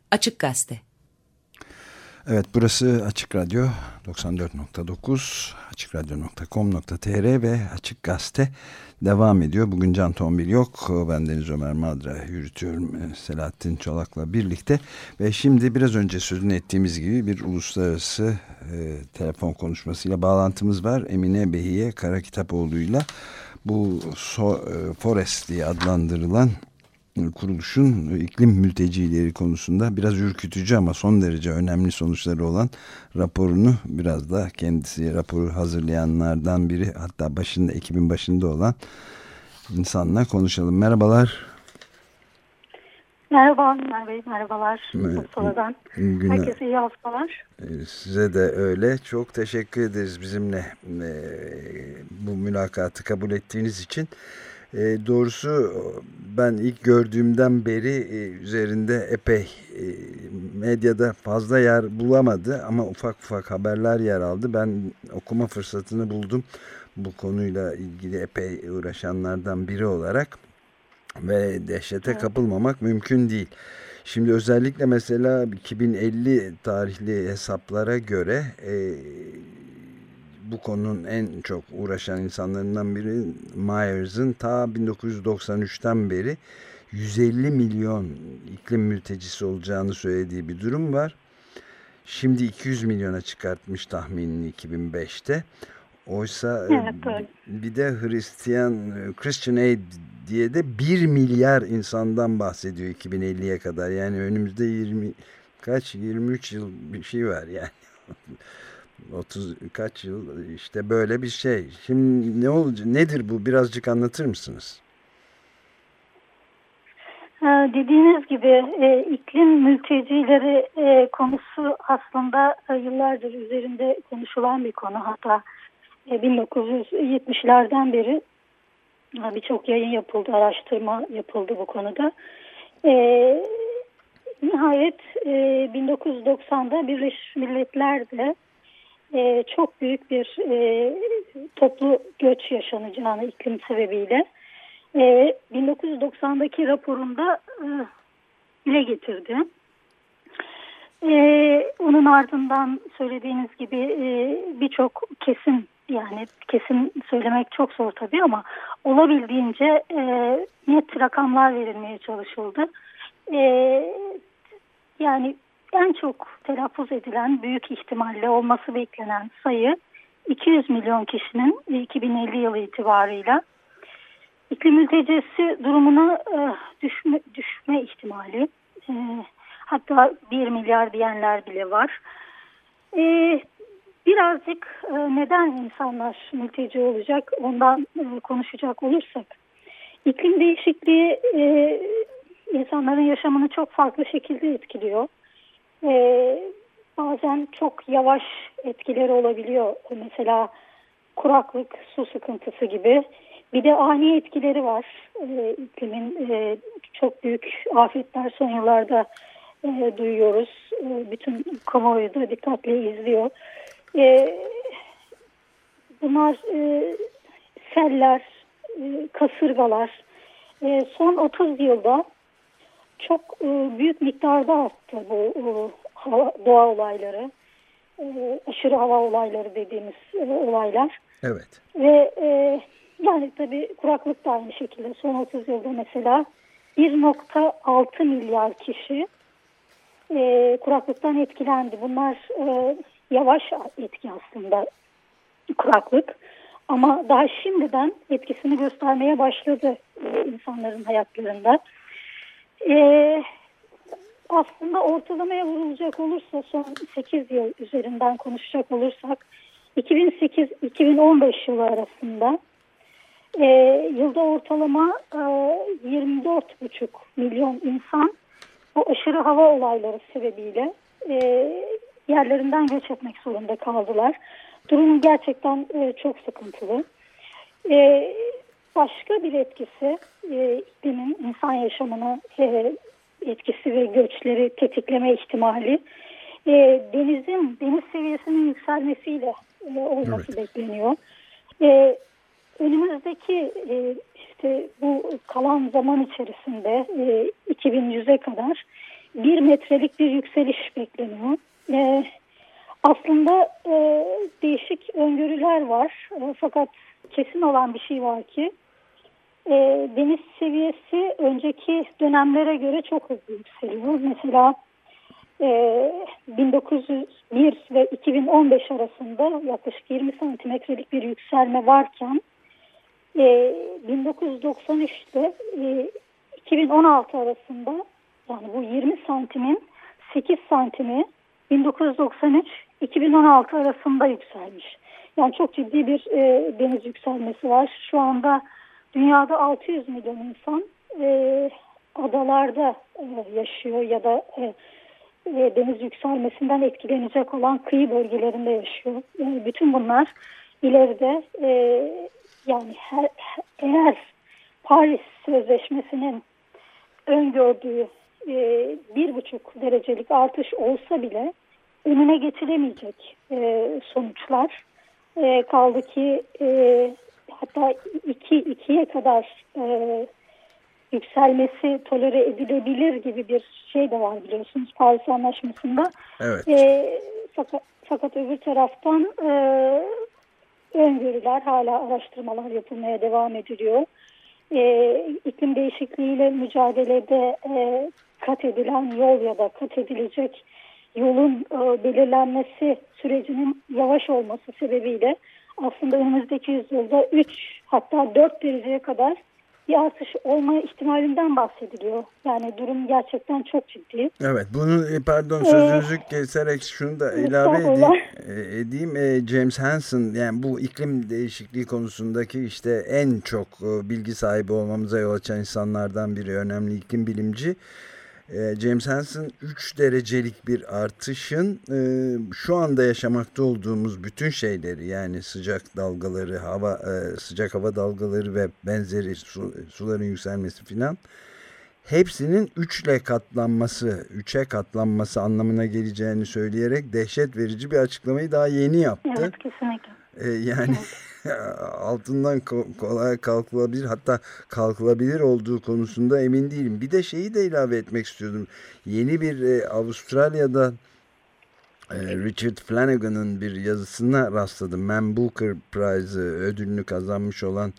Açık Gazete. Evet, burası Açık Radyo 94.9, açıkradyo.com.tr ve Açık Gazete devam ediyor. Bugün Can Tombil yok. Ben Deniz Ömer Madra yürütüyorum Selahattin Çolak'la birlikte. Ve şimdi biraz önce sözünü ettiğimiz gibi bir uluslararası telefon konuşmasıyla bağlantımız var. Emine Behiye Karakitapoğlu'yla bu Forest diye adlandırılan kuruluşun iklim mültecileri konusunda biraz ürkütücü ama son derece önemli sonuçları olan raporunu, biraz da kendisi raporu hazırlayanlardan biri, hatta ekibin başında olan insanla konuşalım. Merhabalar. Merhaba Ömer Bey, merhabalar. Sonradan. Herkese iyi haftalar. Size de öyle. Çok teşekkür ederiz bizimle bu mülakatı kabul ettiğiniz için. Doğrusu ben ilk gördüğümden beri üzerinde epey medyada fazla yer bulamadı ama ufak ufak haberler yer aldı. Ben okuma fırsatını buldum bu konuyla ilgili epey uğraşanlardan biri olarak ve dehşete kapılmamak mümkün değil. Şimdi özellikle mesela 2050 tarihli hesaplara göre bu konunun en çok uğraşan insanlarından biri Myers'ın ta 1993'ten beri 150 milyon iklim mültecisi olacağını söylediği bir durum var. Şimdi 200 milyona çıkartmış tahminini 2005'te. Oysa bir de Christian Aid diye de 1 milyar insandan bahsediyor 2050'ye kadar. Yani önümüzde 23 yıl bir şey var yani. 30 kaç yıl işte böyle bir şey. Şimdi ne olacak? Nedir bu? Birazcık anlatır mısınız? Dediğiniz gibi iklim mültecileri konusu aslında yıllardır üzerinde konuşulan bir konu. Hatta 1970'lerden beri birçok yayın yapıldı, araştırma yapıldı bu konuda. Nihayet 1990'da Birleşmiş Milletler'de çok büyük bir toplu göç yaşanacağını iklim sebebiyle 1990'daki raporunda dile getirdi. Onun ardından söylediğiniz gibi birçok kesin söylemek çok zor tabii ama olabildiğince net rakamlar verilmeye çalışıldı. Yani en çok telaffuz edilen, büyük ihtimalle olması beklenen sayı 200 milyon kişinin 2050 yılı itibarıyla iklim mültecisi durumuna düşme ihtimali, hatta 1 milyar diyenler bile var. Birazcık neden insanlar mülteci olacak ondan konuşacak olursak, iklim değişikliği insanların yaşamını çok farklı şekilde etkiliyor. Bazen çok yavaş etkileri olabiliyor. Mesela kuraklık, su sıkıntısı gibi. Bir de ani etkileri var. İklimin çok büyük afetler son yıllarda duyuyoruz. Bütün kamuoyu da dikkatle izliyor. Bunlar seller, kasırgalar. Son 30 yılda çok büyük miktarda arttı bu doğa olayları. Aşırı hava olayları dediğimiz olaylar. Evet. Ve yani tabii kuraklık da aynı şekilde. Son 30 yılda mesela 1,6 milyar kişi kuraklıktan etkilendi. Bunlar yavaş etki aslında kuraklık. Ama daha şimdiden etkisini göstermeye başladı insanların hayatlarında. Aslında ortalamaya vurulacak olursa son 8 yıl üzerinden konuşacak olursak 2008-2015 yılı arasında yılda ortalama 24,5 milyon insan bu aşırı hava olayları sebebiyle yerlerinden göç etmek zorunda kaldılar. Durum gerçekten çok sıkıntılı. Başka bir etkisi iklimin insan yaşamına etkisi ve göçleri tetikleme ihtimali deniz seviyesinin yükselmesiyle olması bekleniyor. Önümüzdeki işte bu kalan zaman içerisinde 2100'e kadar 1 metrelik bir yükseliş bekleniyor. Aslında değişik öngörüler var. Fakat kesin olan bir şey var ki deniz seviyesi önceki dönemlere göre çok hızlı yükseliyor. Mesela 1901 ve 2015 arasında yaklaşık 20 santimetrelik bir yükselme varken 1993'te 2016 arasında, yani bu 20 santimin 8 santimi 1993-2016 arasında yükselmiş. Yani çok ciddi bir deniz yükselmesi var. Şu anda dünyada 600 milyon insan adalarda yaşıyor ya da deniz yükselmesinden etkilenecek olan kıyı bölgelerinde yaşıyor. Yani bütün bunlar ileride yani eğer Paris Sözleşmesi'nin öngördüğü 1,5 derecelik artış olsa bile önüne geçilemeyecek sonuçlar. Kaldı ki hatta 2'ye kadar yükselmesi tolere edilebilir gibi bir şey de var biliyorsunuz Paris Anlaşması'nda. Evet. Fakat öbür taraftan öngörüler, hala araştırmalar yapılmaya devam ediliyor. İklim değişikliğiyle mücadelede kat edilen yol ya da kat edilecek yolun belirlenmesi sürecinin yavaş olması sebebiyle aslında önümüzdeki yüzyılda 3 hatta 4 dereceye kadar bir artış olma ihtimalinden bahsediliyor. Yani durum gerçekten çok ciddi. Evet, bunu pardon sözünüzü keserek şunu da ilave edeyim. James Hansen, yani bu iklim değişikliği konusundaki işte en çok bilgi sahibi olmamıza yol açan insanlardan biri, önemli iklim bilimci. James Hansen 3 derecelik bir artışın şu anda yaşamakta olduğumuz bütün şeyleri, yani sıcak dalgaları, sıcak hava dalgaları ve benzeri suların yükselmesi filan, hepsinin 3'e katlanması anlamına geleceğini söyleyerek dehşet verici bir açıklamayı daha yeni yaptı. Evet, kesinlikle. Yani altından kolay kalkılabilir, hatta kalkılabilir olduğu konusunda emin değilim. Bir de şeyi de ilave etmek istiyordum. Yeni bir Avustralya'da Richard Flanagan'ın bir yazısına rastladım. Man Booker Prize ödülünü kazanmış olan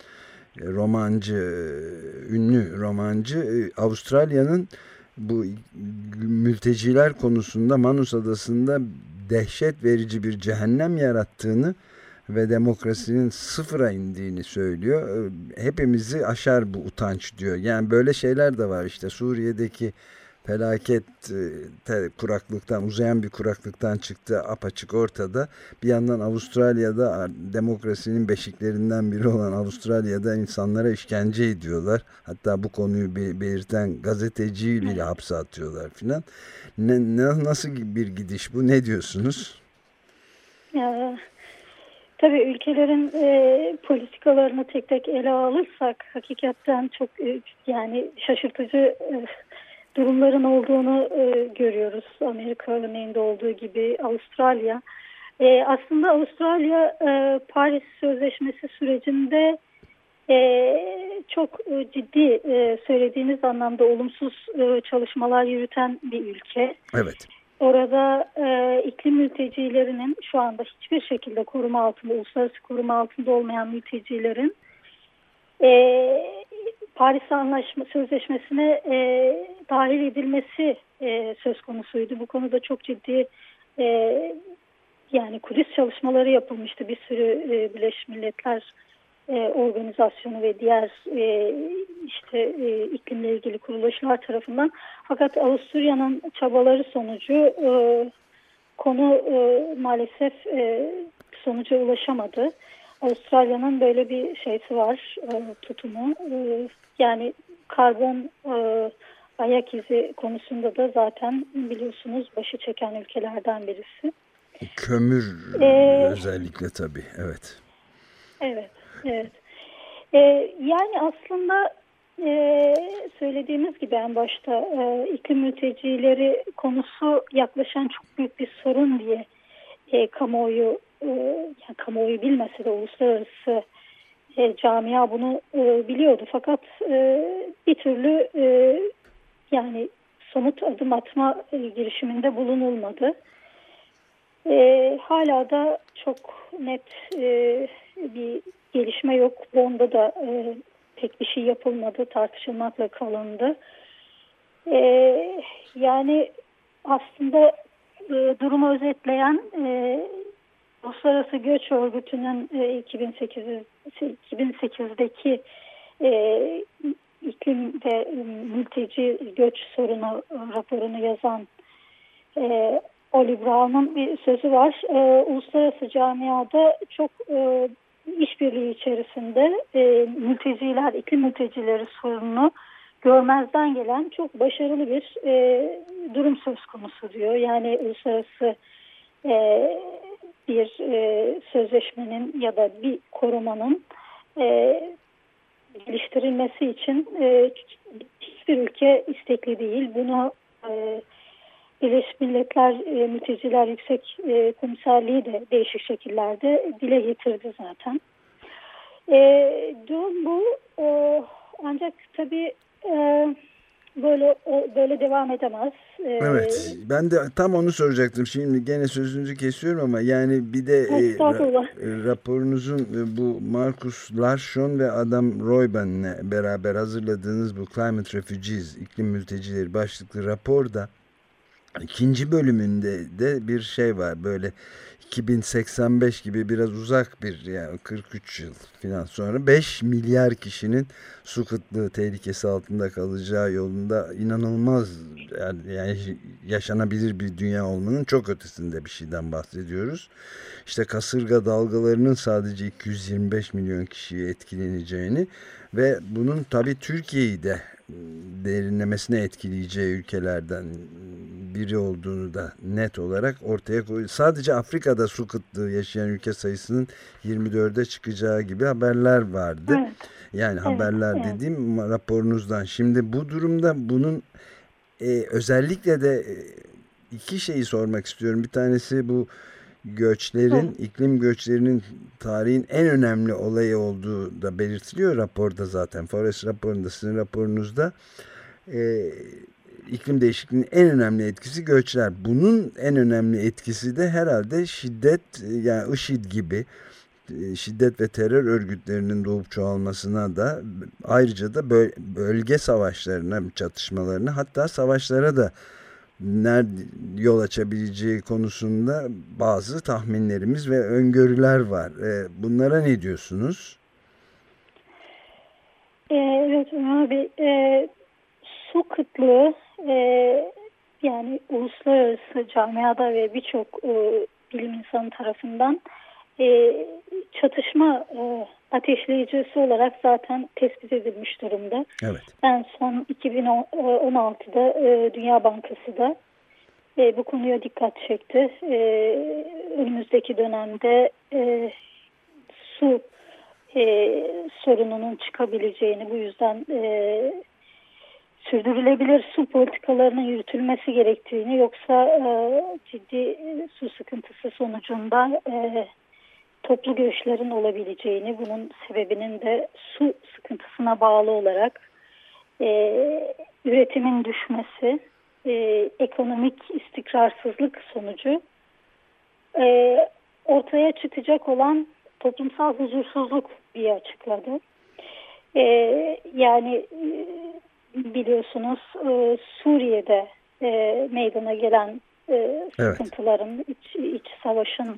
ünlü romancı, Avustralya'nın bu mülteciler konusunda Manus Adası'nda dehşet verici bir cehennem yarattığını ve demokrasinin sıfıra indiğini söylüyor. Hepimizi aşar bu utanç diyor. Yani böyle şeyler de var işte. Suriye'deki felaket kuraklıktan, uzayan bir kuraklıktan çıktı, apaçık ortada. Bir yandan Avustralya'da, demokrasinin beşiklerinden biri olan Avustralya'da insanlara işkence ediyorlar. Hatta bu konuyu belirten gazeteciyi bile hapse atıyorlar filan. Nasıl bir gidiş bu? Ne diyorsunuz? Tabii ülkelerin politikalarını tek tek ele alırsak hakikaten çok yani şaşırtıcı durumların olduğunu görüyoruz. Amerika örneğinde olduğu gibi Avustralya. Aslında Avustralya Paris Sözleşmesi sürecinde çok ciddi, söylediğiniz anlamda olumsuz çalışmalar yürüten bir ülke. Evet. Orada iklim mültecilerinin şu anda hiçbir şekilde koruma altında, uluslararası koruma altında olmayan mültecilerin Paris Sözleşmesi'ne dahil edilmesi söz konusuydu. Bu konuda çok ciddi yani kulis çalışmaları yapılmıştı. Bir sürü Birleşmiş Milletler organizasyonu ve diğer iklimle ilgili kuruluşlar tarafından. Fakat Avusturya'nın çabaları sonucu konu maalesef sonuca ulaşamadı. Avustralya'nın böyle bir şeysi var, tutumu. Yani karbon ayak izi konusunda da zaten biliyorsunuz başı çeken ülkelerden birisi. Kömür özellikle tabii, evet. Evet, evet. Yani aslında söylediğimiz gibi en başta iklim mültecileri konusu yaklaşan çok büyük bir sorun diye kamuoyu bilmese de uluslararası camia bunu biliyordu. Fakat bir türlü yani somut adım atma girişiminde bulunulmadı. Hala da çok net bir gelişme yok. Bond'a da pek bir şey yapılmadı, tartışılmakla kalındı. Yani aslında durumu özetleyen Uluslararası Göç Örgütü'nün 2008'deki iklim ve mülteci göç sorunu raporunu yazan Oli Brown'un bir sözü var. Uluslararası camiada çok işbirliği içerisinde mülteciler, iklim mültecileri sorununu görmezden gelen çok başarılı bir durum söz konusu diyor. Yani uluslararası bir sözleşmenin ya da bir korumanın geliştirilmesi için hiçbir ülke istekli değil. Bunu Birleşmiş Milletler Mülteciler Yüksek Komiserliği de değişik şekillerde dile getirdi zaten. Durum bu. Ancak tabii böyle devam edemez. Evet, ben de tam onu soracaktım. Şimdi gene sözünüzü kesiyorum ama yani bir de raporunuzun bu Marcus Larsson ve Adam Royben'le beraber hazırladığınız bu Climate Refugees, iklim mültecileri başlıklı raporda ikinci bölümünde de bir şey var, böyle 2085 gibi biraz uzak bir, yani 43 yıl falan sonra 5 milyar kişinin su kıtlığı tehlikesi altında kalacağı yolunda inanılmaz, yani yaşanabilir bir dünya olmanın çok ötesinde bir şeyden bahsediyoruz. İşte kasırga dalgalarının sadece 225 milyon kişiyi etkileneceğini ve bunun tabii Türkiye'yi de derinlemesine etkileyeceği ülkelerden biri olduğunu da net olarak ortaya koyuyor. Sadece Afrika'da su kıtlığı yaşayan ülke sayısının 24'e çıkacağı gibi haberler vardı. Evet. Yani evet, haberler dediğim raporunuzdan. Şimdi bu durumda bunun özellikle de iki şeyi sormak istiyorum. Bir tanesi bu göçlerin, iklim göçlerinin tarihin en önemli olayı olduğu da belirtiliyor raporda zaten. Forest raporunda, sizin raporunuzda iklim değişikliğinin en önemli etkisi göçler. Bunun en önemli etkisi de herhalde şiddet, yani IŞİD gibi şiddet ve terör örgütlerinin doğup çoğalmasına da, ayrıca da bölge savaşlarına, çatışmalarına, hatta savaşlara da yol açabileceği konusunda bazı tahminlerimiz ve öngörüler var. Bunlara ne diyorsunuz? Evet abi, su kıtlığı yani uluslararası camiada ve birçok bilim insanı tarafından çatışma ateşleyicisi olarak zaten tespit edilmiş durumda. Evet. En son 2016'da Dünya Bankası da bu konuya dikkat çekti. Önümüzdeki dönemde su sorununun çıkabileceğini, bu yüzden sürdürülebilir su politikalarının yürütülmesi gerektiğini, yoksa ciddi su sıkıntısı sonucunda toplu göçlerin olabileceğini, bunun sebebinin de su sıkıntısına bağlı olarak üretimin düşmesi, ekonomik istikrarsızlık sonucu ortaya çıkacak olan toplumsal huzursuzluk diye açıkladı. Yani biliyorsunuz Suriye'de meydana gelen sıkıntıların, iç savaşın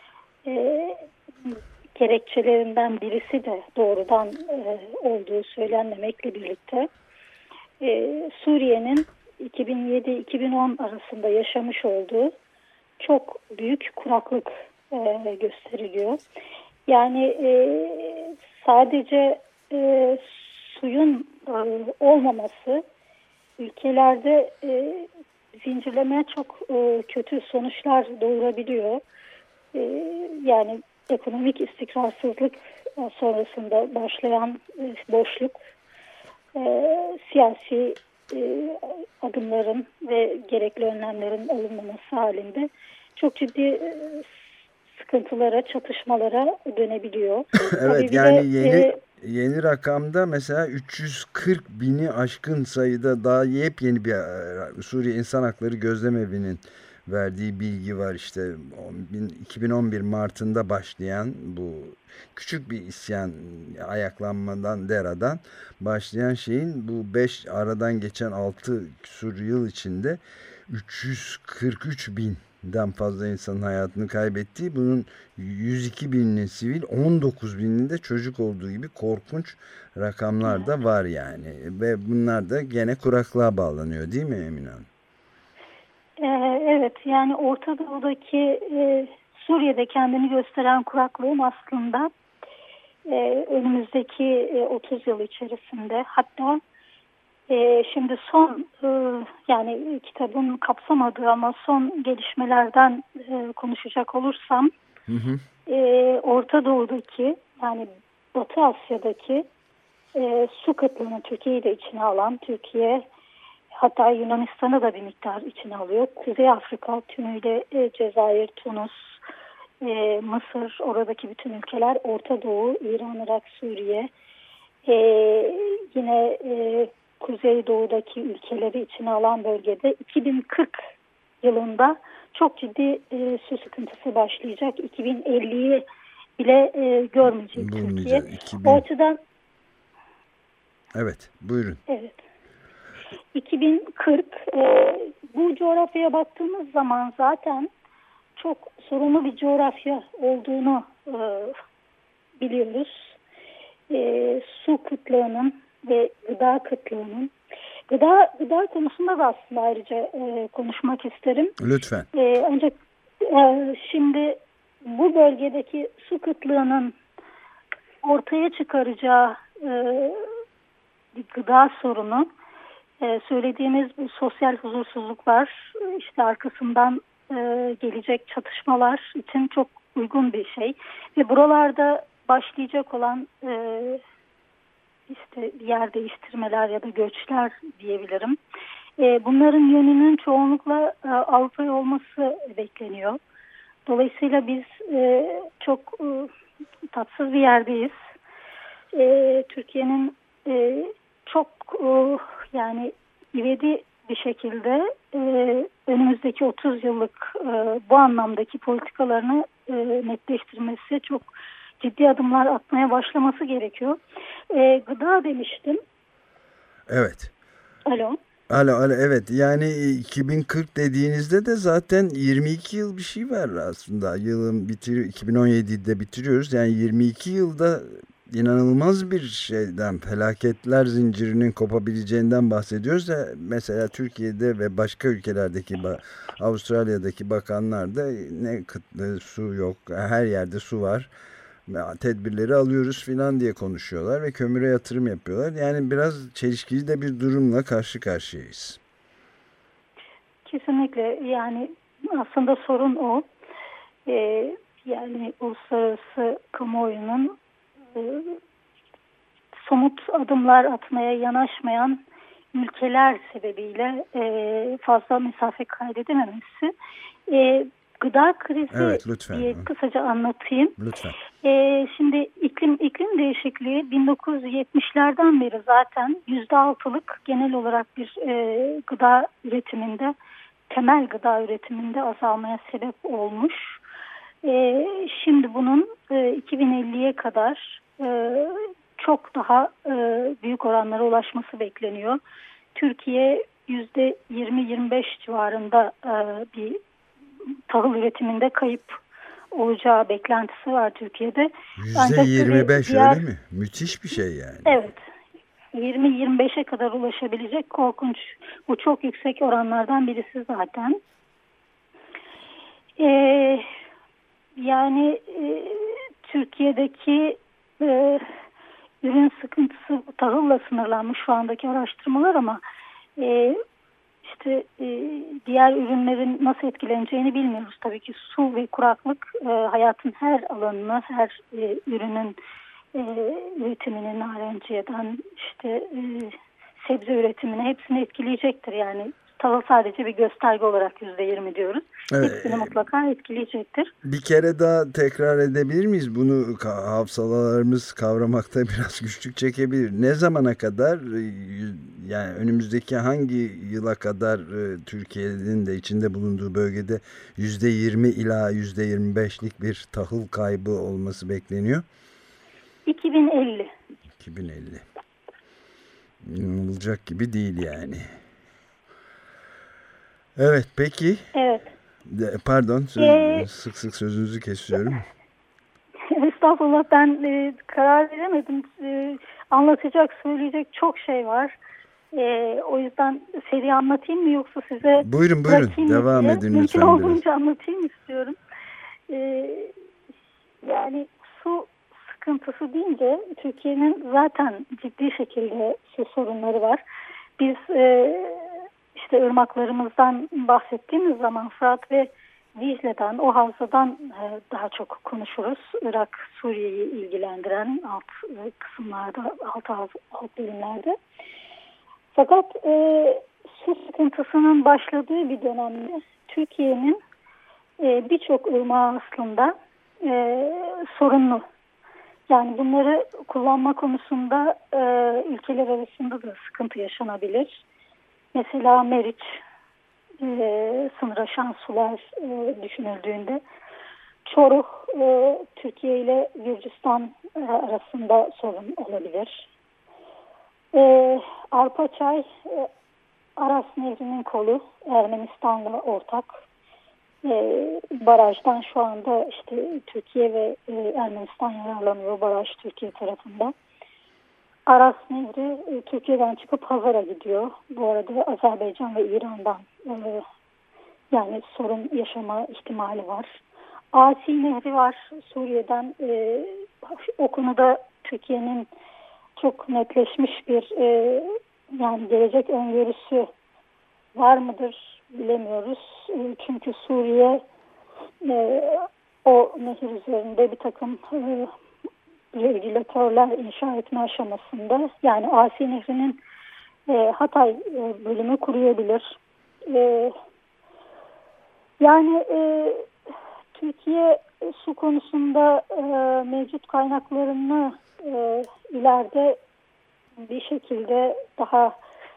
gerekçelerinden birisi de doğrudan olduğu söylenmemekle birlikte Suriye'nin 2007-2010 arasında yaşamış olduğu çok büyük kuraklık gösteriliyor. Yani sadece suyun olmaması ülkelerde zincirlemeye çok kötü sonuçlar doğurabiliyor. Yani ekonomik istikrarsızlık sonrasında başlayan boşluk, siyasi adımların ve gerekli önlemlerin alınmaması halinde çok ciddi sıkıntılara, çatışmalara dönebiliyor. Evet, yani yeni rakamda mesela 340 bini aşkın sayıda daha yepyeni bir Suriye İnsan Hakları Gözlemevi'nin verdiği bilgi var. İşte 2011 Mart'ında başlayan bu küçük bir isyan, ayaklanmadan, deradan başlayan şeyin bu 5 aradan geçen 6 küsur yıl içinde 343 binden fazla insanın hayatını kaybettiği, bunun 102 bininin sivil, 19 binin de çocuk olduğu gibi korkunç rakamlar da var yani. Ve bunlar da gene kuraklığa bağlanıyor değil mi Emine Hanım? Evet, yani Orta Doğu'daki Suriye'de kendini gösteren kuraklığın aslında önümüzdeki 30 yıl içerisinde, hatta şimdi son yani kitabın kapsamadığı ama son gelişmelerden konuşacak olursam, Hı hı. Orta Doğu'daki, yani Batı Asya'daki su kıtlığını Türkiye'yi de içine alan, Türkiye hatta Yunanistan'ı da bir miktar içine alıyor. Kuzey Afrika tümüyle Cezayir, Tunus, Mısır, oradaki bütün ülkeler, Orta Doğu, İran, Irak, Suriye, yine Kuzeydoğu'daki ülkeleri içine alan bölgede 2040 yılında çok ciddi su sıkıntısı başlayacak. 2050'yi bile görmeyecek Türkiye. 2000... O açıdan... Evet, buyurun. Evet. 2040, bu coğrafyaya baktığımız zaman zaten çok sorunlu bir coğrafya olduğunu biliyoruz. Su kıtlığının ve gıda kıtlığının. Gıda konusunda da aslında ayrıca konuşmak isterim. Lütfen. Ancak şimdi bu bölgedeki su kıtlığının ortaya çıkaracağı bir gıda sorunu, söylediğimiz bu sosyal huzursuzluklar, işte arkasından gelecek çatışmalar için çok uygun bir şey. Ve buralarda başlayacak olan işte yer değiştirmeler ya da göçler diyebilirim. Bunların yönünün çoğunlukla Avrupa'ya olması bekleniyor. Dolayısıyla biz çok tatsız bir yerdeyiz. Türkiye'nin çok yani ivedi bir şekilde önümüzdeki 30 yıllık bu anlamdaki politikalarını netleştirmesi, çok ciddi adımlar atmaya başlaması gerekiyor. Gıda demiştim. Evet. Alo. Alo, evet, yani 2040 dediğinizde de zaten 22 yıl bir şey var aslında. Yılın 2017'de bitiriyoruz. Yani 22 yılda inanılmaz bir şeyden, felaketler zincirinin kopabileceğinden bahsediyoruz. Mesela Türkiye'de ve başka ülkelerdeki, Avustralya'daki bakanlar da ne kıtlığı, su yok, her yerde su var, tedbirleri alıyoruz filan diye konuşuyorlar ve kömüre yatırım yapıyorlar. Yani biraz çelişkili de bir durumla karşı karşıyayız. Kesinlikle, yani aslında sorun o. Yani uluslararası kamuoyunun somut adımlar atmaya yanaşmayan ülkeler sebebiyle fazla mesafe kaydedememesi. Gıda krizi, evet, lütfen, diye kısaca anlatayım. Lütfen. Şimdi iklim değişikliği 1970'lerden beri zaten %6'lık genel olarak bir gıda üretiminde, temel gıda üretiminde azalmaya sebep olmuş. Şimdi bunun 2050'ye kadar çok daha büyük oranlara ulaşması bekleniyor. Türkiye %20-25 civarında bir tahıl üretiminde kayıp olacağı beklentisi var Türkiye'de. %25 öyle mi? Müthiş bir şey yani. Evet. 20-25'e kadar ulaşabilecek korkunç. Bu çok yüksek oranlardan birisi zaten. Yani Türkiye'deki ürün sıkıntısı tahılla sınırlanmış şu andaki araştırmalar, ama işte diğer ürünlerin nasıl etkileneceğini bilmiyoruz. Tabii ki su ve kuraklık hayatın her alanını, her ürünün üretimini, narenciyeden işte sebze üretimini, hepsini etkileyecektir. Yani tahıl sadece bir gösterge olarak %20 diyoruz. Evet. Hepsini mutlaka etkileyecektir. Bir kere daha tekrar edebilir miyiz? Bunu hafızalarımız kavramakta biraz güçlük çekebilir. Ne zamana kadar, yani önümüzdeki hangi yıla kadar Türkiye'nin de içinde bulunduğu bölgede %20 ila %25'lik bir tahıl kaybı olması bekleniyor? 2050. 2050. İnanılacak gibi değil yani. Evet, peki. Evet. Pardon, sık sık sözünüzü kesiyorum. Estağfurullah, ben karar veremedim. Anlatacak, söyleyecek çok şey var. O yüzden seri anlatayım mı yoksa size buyurun devam edin lütfen. Mümkün olduğunca anlatayım istiyorum. Yani su sıkıntısı deyince Türkiye'nin zaten ciddi şekilde su sorunları var. Biz işte ırmaklarımızdan bahsettiğimiz zaman Fırat ve Dicle'den, o havzadan daha çok konuşuruz. Irak, Suriye'yi ilgilendiren alt kısımlarda, alt bölümlerde. Fakat su sıkıntısının başladığı bir dönemde Türkiye'nin birçok ırmağı aslında sorunlu. Yani bunları kullanma konusunda ülkeler arasında da sıkıntı yaşanabilir. Mesela Meriç, sınır aşan sular düşünüldüğünde, Çoruh, Türkiye ile Gürcistan arasında sorun olabilir. Arpaçay, Aras Nehri'nin kolu, Ermenistan'la ortak. Barajdan şu anda işte Türkiye ve Ermenistan yararlanıyor, baraj Türkiye tarafında. Aras Nehri Türkiye'den çıkıp Hazar'a gidiyor. Bu arada Azerbaycan ve İran'dan yani sorun yaşama ihtimali var. Asi Nehri var Suriye'den. O konuda Türkiye'nin çok netleşmiş bir yani gelecek öngörüsü var mıdır bilemiyoruz. Çünkü Suriye o nehir üzerinde bir takım regülatörler inşa etme aşamasında. Yani Asi Nehri'nin Hatay bölümü kuruyabilir. Yani Türkiye su konusunda mevcut kaynaklarını ileride bir şekilde daha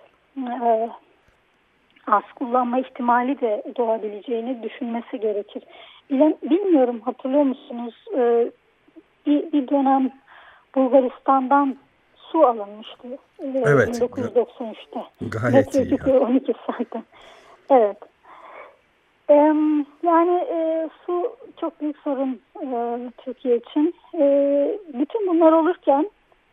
az kullanma ihtimali de doğabileceğini düşünmesi gerekir. Bilmiyorum, hatırlıyor musunuz? Bir dönem Bulgaristan'dan su alınmıştı. Evet. 1993'te. Gayet iyi. 12 saatte. Evet. Yani su çok büyük sorun Türkiye için. Bütün bunlar olurken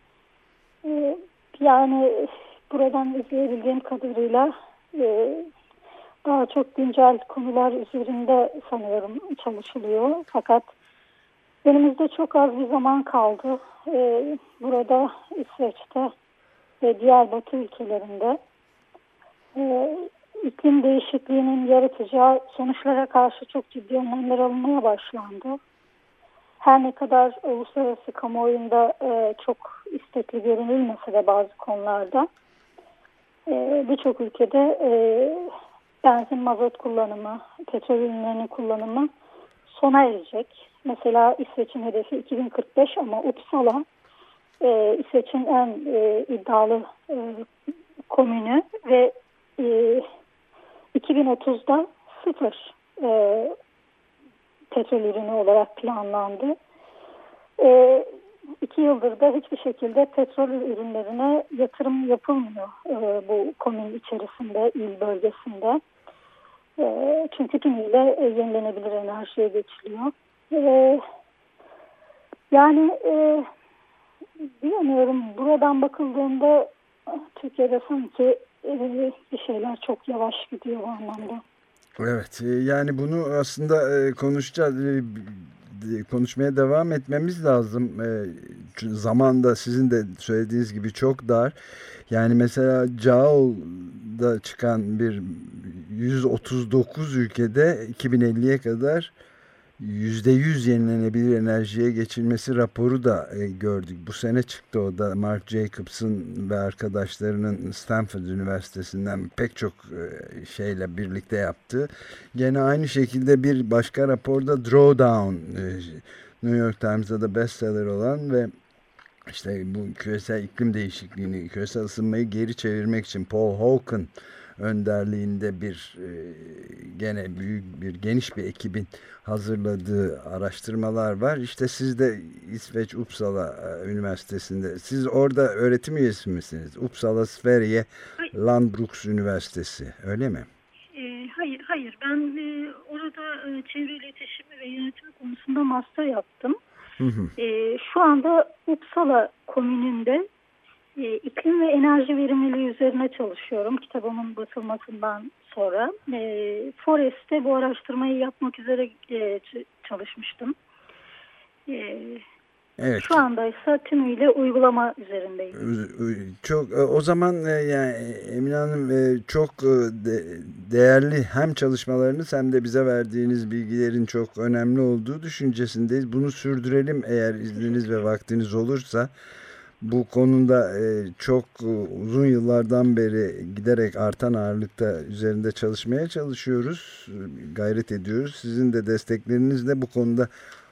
yani buradan izleyebildiğim kadarıyla daha çok güncel konular üzerinde sanıyorum çalışılıyor. Fakat önümüzde çok az bir zaman kaldı. Burada İsveç'te ve diğer Batı ülkelerinde iklim değişikliğinin yaratacağı sonuçlara karşı çok ciddi önlemler alınmaya başlandı. Her ne kadar uluslararası kamuoyunda çok istekli görünülmese de bazı konularda birçok ülkede benzin, mazot kullanımı, petrol ürünlerinin kullanımı sona erecek. Mesela İsveç'in hedefi 2045 ama Uppsala İsveç'in en iddialı komünü ve 2030'da sıfır petrol ürünü olarak planlandı. 2 yıldır da hiçbir şekilde petrol ürünlerine yatırım yapılmıyor bu komün içerisinde, il bölgesinde. Çünkü tümüyle yenilenebilir enerjiye geçiliyor. Yani bilmiyorum, buradan bakıldığında Türkiye'de sanki bir şeyler çok yavaş gidiyor bu anlamda. Evet, yani bunu aslında konuşacağız. Konuşmaya devam etmemiz lazım. Zaman da sizin de söylediğiniz gibi çok dar. Yani mesela CAO'da çıkan bir 139 ülkede 2050'ye kadar %100 yenilenebilir enerjiye geçilmesi raporu da gördük. Bu sene çıktı o da, Mark Jacobson ve arkadaşlarının Stanford Üniversitesi'nden pek çok şeyle birlikte yaptığı. Gene aynı şekilde bir başka raporda Drawdown, New York Times'da da bestseller olan ve işte bu küresel iklim değişikliğini, küresel ısınmayı geri çevirmek için Paul Hawken önderliğinde gene büyük bir geniş bir ekibin hazırladığı araştırmalar var. İşte siz de İsveç Uppsala Üniversitesi'nde, siz orada öğretim üyesi misiniz? Uppsala Sverige Landbruks Üniversitesi, öyle mi? Hayır. Ben orada çevre iletişimi ve yönetimi konusunda master yaptım. Şu anda Uppsala Komünü'nde iklim ve enerji verimliliği üzerine çalışıyorum. Kitabımın basılmasından sonra. Forest'te bu araştırmayı yapmak üzere çalışmıştım. Evet. Şu anda ise tümüyle uygulama üzerindeyim. Çok o zaman yani Emine Hanım, çok değerli hem çalışmalarınız hem de bize verdiğiniz bilgilerin çok önemli olduğu düşüncesindeyiz. Bunu sürdürelim eğer izniniz ve vaktiniz olursa. Bu konuda çok uzun yıllardan beri giderek artan ağırlıkta üzerinde çalışmaya çalışıyoruz, gayret ediyoruz. Sizin de desteklerinizle bu konuda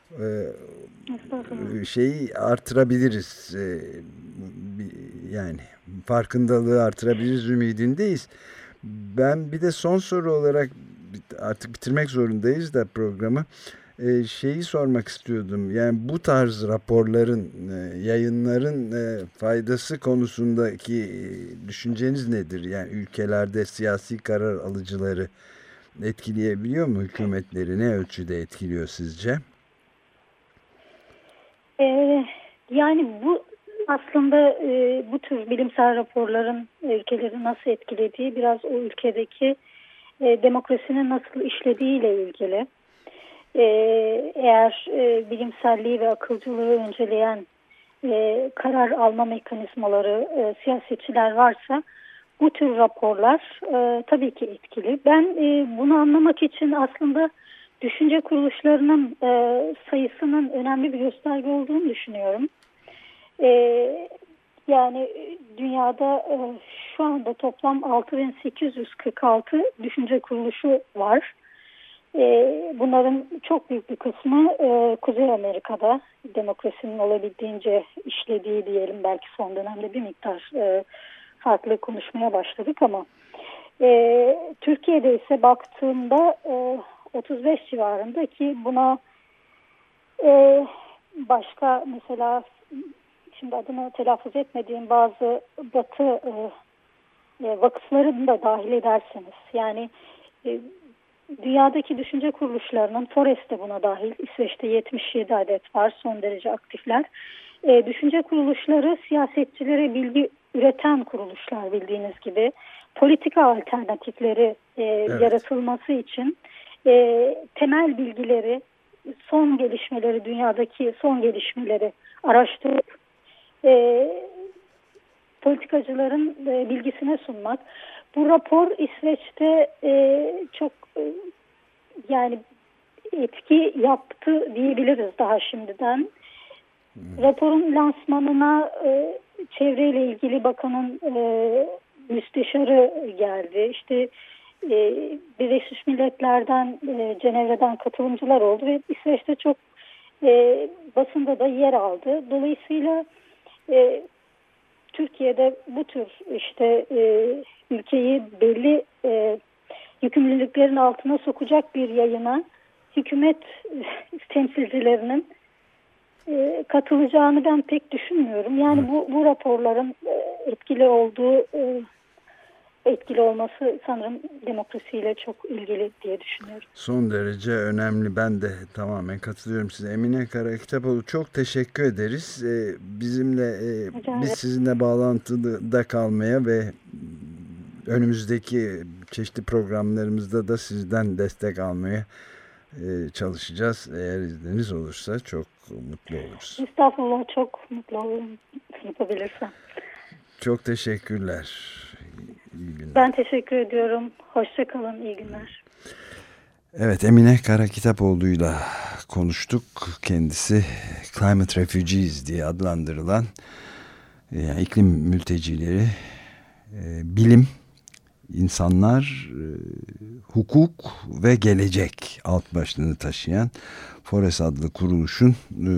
şeyi artırabiliriz, yani farkındalığı artırabiliriz ümidindeyiz. Ben bir de son soru olarak, artık bitirmek zorundayız da programı, şeyi sormak istiyordum. Yani bu tarz raporların, yayınların faydası konusundaki düşünceniz nedir? Yani ülkelerde siyasi karar alıcıları etkileyebiliyor mu? Hükümetleri ne ölçüde etkiliyor sizce? Yani bu aslında bu tür bilimsel raporların ülkeleri nasıl etkilediği biraz o ülkedeki demokrasinin nasıl işlediğiyle ilgili. Eğer bilimselliği ve akılcılığı önceleyen karar alma mekanizmaları, siyasetçiler varsa bu tür raporlar tabii ki etkili. Ben bunu anlamak için aslında düşünce kuruluşlarının sayısının önemli bir gösterge olduğunu düşünüyorum. Yani dünyada şu anda toplam 6846 düşünce kuruluşu var. Bunların çok büyük bir kısmı Kuzey Amerika'da, demokrasinin olabildiğince işlediği diyelim, belki son dönemde bir miktar farklı konuşmaya başladık ama Türkiye'de ise baktığımda 35 civarında, ki buna başka mesela şimdi adını telaffuz etmediğim bazı batı vakıflarını da dahil ederseniz, yani dünyadaki düşünce kuruluşlarının, Forest'te buna dahil, İsveç'te 77 adet var, son derece aktifler. Düşünce kuruluşları siyasetçilere bilgi üreten kuruluşlar, bildiğiniz gibi. Politika alternatifleri evet, yaratılması için temel bilgileri, son gelişmeleri, dünyadaki son gelişmeleri araştırıp politikacıların bilgisine sunmak. Bu rapor İsveç'te çok yani etki yaptı diyebiliriz daha şimdiden. Raporun lansmanına çevreyle ilgili bakanın müsteşarı geldi. İşte Birleşmiş Milletler'den, Cenevre'den katılımcılar oldu ve İsveç'te çok basında da yer aldı. Dolayısıyla Türkiye'de bu tür işte ülkeyi belli yükümlülüklerin altına sokacak bir yayına hükümet temsilcilerinin katılacağını ben pek düşünmüyorum. Yani bu raporların etkili olması sanırım demokrasiyle çok ilgili diye düşünüyorum. Son derece önemli. Ben de tamamen katılıyorum size. Emine Karakitapoğlu, çok teşekkür ederiz. Biz sizinle bağlantıda kalmaya ve önümüzdeki çeşitli programlarımızda da sizden destek almaya çalışacağız. Eğer izniniz olursa çok mutlu oluruz. Estağfurullah, çok mutlu olurum yapabilirsem. Çok teşekkürler. İyi günler. Ben teşekkür ediyorum. Hoşça kalın, iyi günler. Evet, Emine Karakitapoğlu'yla konuştuk. Kendisi Climate Refugees diye adlandırılan yani iklim mültecileri, bilim, insanlar, hukuk ve gelecek alt başlığını taşıyan Fores adlı kuruluşun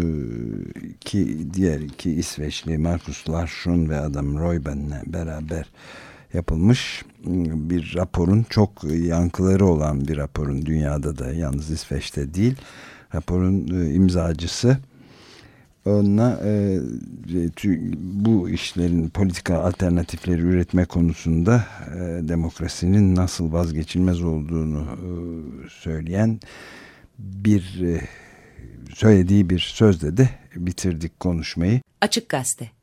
diğer iki İsveçli Markus Larsson ve Adam Royben'le beraber yapılmış bir raporun, çok yankıları olan bir raporun, dünyada da, yalnız İsveç'te değil, raporun imzacısı. Onunla bu işlerin politika alternatifleri üretme konusunda demokrasinin nasıl vazgeçilmez olduğunu söyleyen söylediği bir sözle de bitirdik konuşmayı. Açık Gazete.